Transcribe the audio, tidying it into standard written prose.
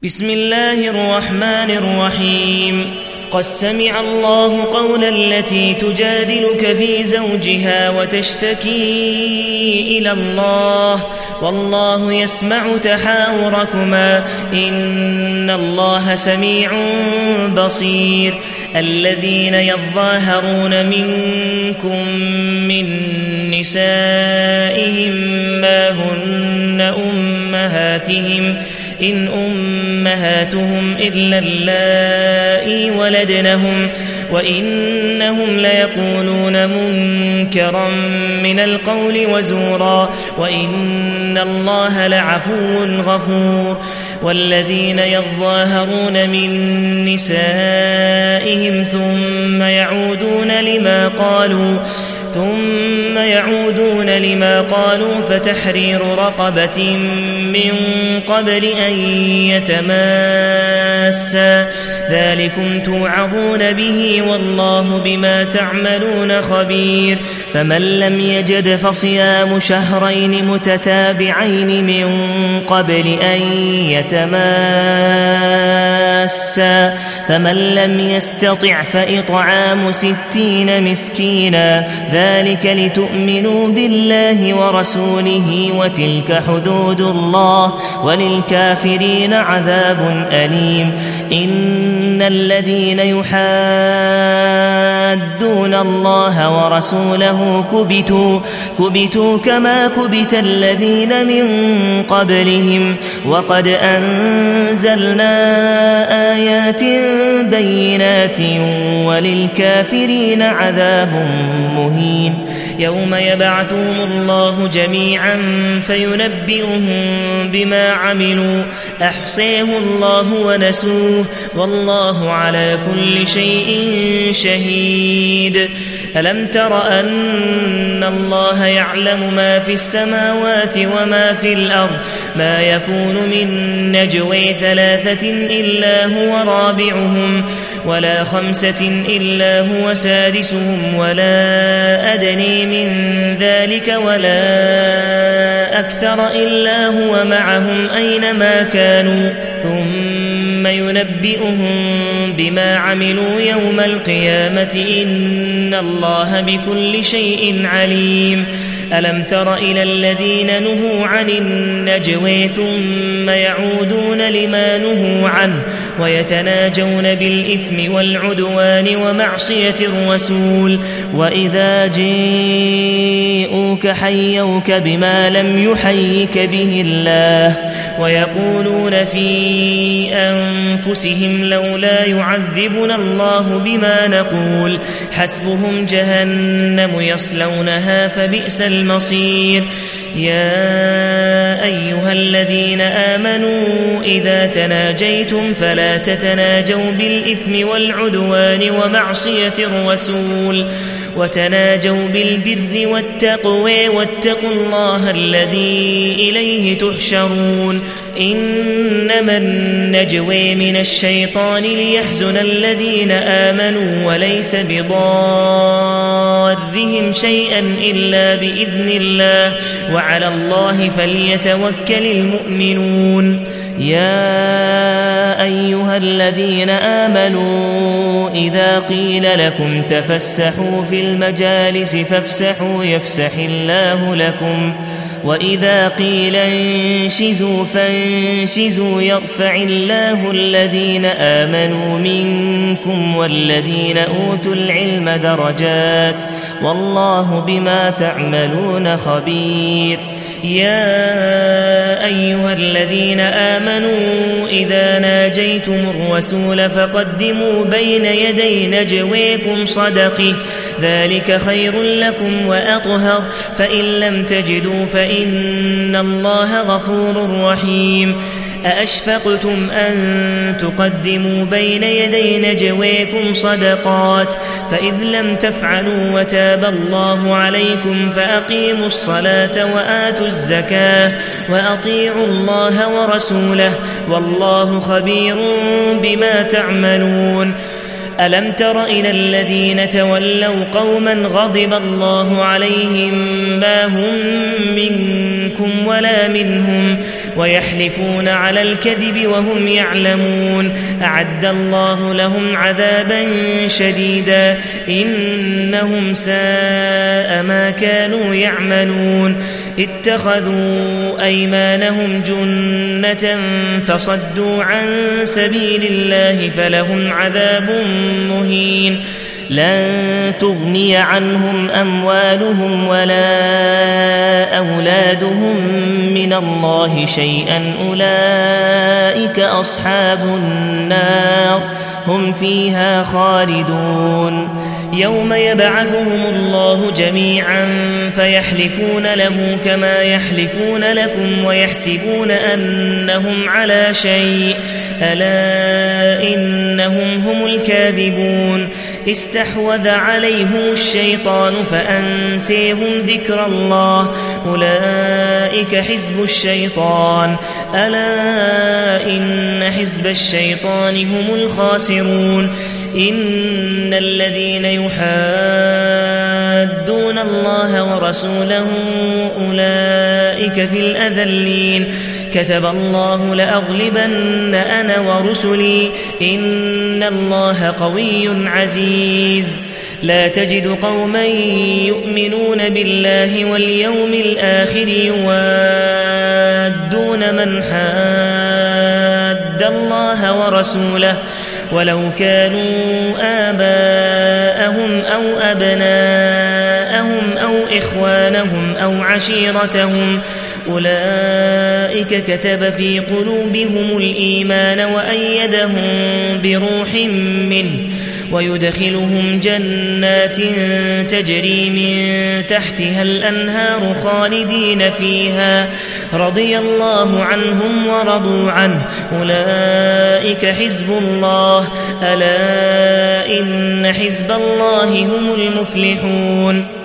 بسم الله الرحمن الرحيم. قد سمع الله قول التي تجادلك في زوجها وتشتكي إلى الله والله يسمع تحاوركما إن الله سميع بصير. الذين يظاهرون منكم من نسائهم ما هن أمهاتهم إن أمهاتهم إلا اللائي ولدنهم وإنهم ليقولون منكرا من القول وزورا وإن الله لعفو غفور. والذين يظاهرون من نسائهم ثم يعودون لما قالوا فتحرير رقبة من قبل أن يتماسا ذلكم توعظون به والله بما تعملون خبير. فمن لم يجد فصيام شهرين متتابعين من قبل أن يتماسا فمن لم يستطع فإطعام 60 مسكينا ذلك لتؤمنوا بالله ورسوله وتلك حدود الله وللكافرين عذاب أليم. إن الذين يحادون الله ورسوله كبتوا كما كبت الذين من قبلهم وقد أنزلنا آيات بينات وللكافرين عذاب مهين. يوم يبعثهم الله جميعا فينبئهم بما عملوا أحصاه الله ونسوه والله على كل شيء شهيد. ألم تر أن الله يعلم ما في السماوات وما في الأرض ما يكون من نجوى 3 إلا هو رابعهم ولا 5 إلا هو سادسهم ولا أدني من ذلك ولا أكثر إلا هو معهم أينما كانوا ثم ينبئهم بما عملوا يوم القيامة إن الله بكل شيء عليم. ألم تر إلى الذين نهوا عن النجوى ثم يعودون لما نهوا عنه ويتناجون بالإثم والعدوان ومعصية الرسول وإذا جاءوك حيوك بما لم يحيك به الله ويقولون في أنفسهم لولا يعذبنا الله بما نقول حسبهم جهنم يصلونها فبئس المصير. يا أيها الذين آمنوا إذا تناجيتم فلا تتناجوا بالإثم والعدوان ومعصية الرسول وتناجوا بالبر والتقوى واتقوا الله الذي إليه تحشرون. إنما النجوى من الشيطان ليحزن الذين آمنوا وليس بضارهم شيئا إلا بإذن الله وعلى الله فليتوكل المؤمنون. يا أيها الذين آمنوا إذا قيل لكم تفسحوا في المجالس فافسحوا يفسح الله لكم وإذا قيل انشزوا فانشزوا يرفع الله الذين آمنوا منكم والذين أوتوا العلم درجات والله بما تعملون خبير. يا أيها الذين آمنوا إذا ناجيتم الرسول فقدموا بين يدي نجويكم صدقه ذلك خير لكم وأطهر فإن لم تجدوا فإن الله غفور رحيم. أأشفقتم أن تقدموا بين يدي نجويكم صدقات فإذ لم تفعلوا وتاب الله عليكم فأقيموا الصلاة وآتوا الزكاة وأطيعوا الله ورسوله والله خبير بما تعملون. ألم تر إلى الذين تولوا قوما غضب الله عليهم ما هم منكم ولا منهم ويحلفون على الكذب وهم يعلمون أعد الله لهم عذابا شديدا إنهم ساء ما كانوا يعملون اتخذوا أيمانهم جنة فصدوا عن سبيل الله فلهم عذاب مهين لن تغني عنهم أموالهم ولا أولادهم من الله شيئا أولئك أصحاب النار هم فيها خالدون يوم يبعثهم الله جميعا فيحلفون له كما يحلفون لكم ويحسبون أنهم على شيء ألا إنهم هم الكاذبون استحوذ عليهم الشيطان فأنسيهم ذكر الله أولئك حزب الشيطان ألا إن حزب الشيطان هم الخاسرون إن الذين يحادون الله ورسوله أولئك في الأذلين كتب الله لأغلبن أنا ورسلي إن الله قوي عزيز لا تجد قوما يؤمنون بالله واليوم الآخر يوادون من حاد الله ورسوله ولو كانوا آباءهم أو أبناءهم أو إخوانهم أو عشيرتهم أولئك كتب في قلوبهم الإيمان وأيدهم بروح منه ويدخلهم جنات تجري من تحتها الأنهار خالدين فيها رضي الله عنهم ورضوا عنه أولئك حزب الله ألا إن حزب الله هم المفلحون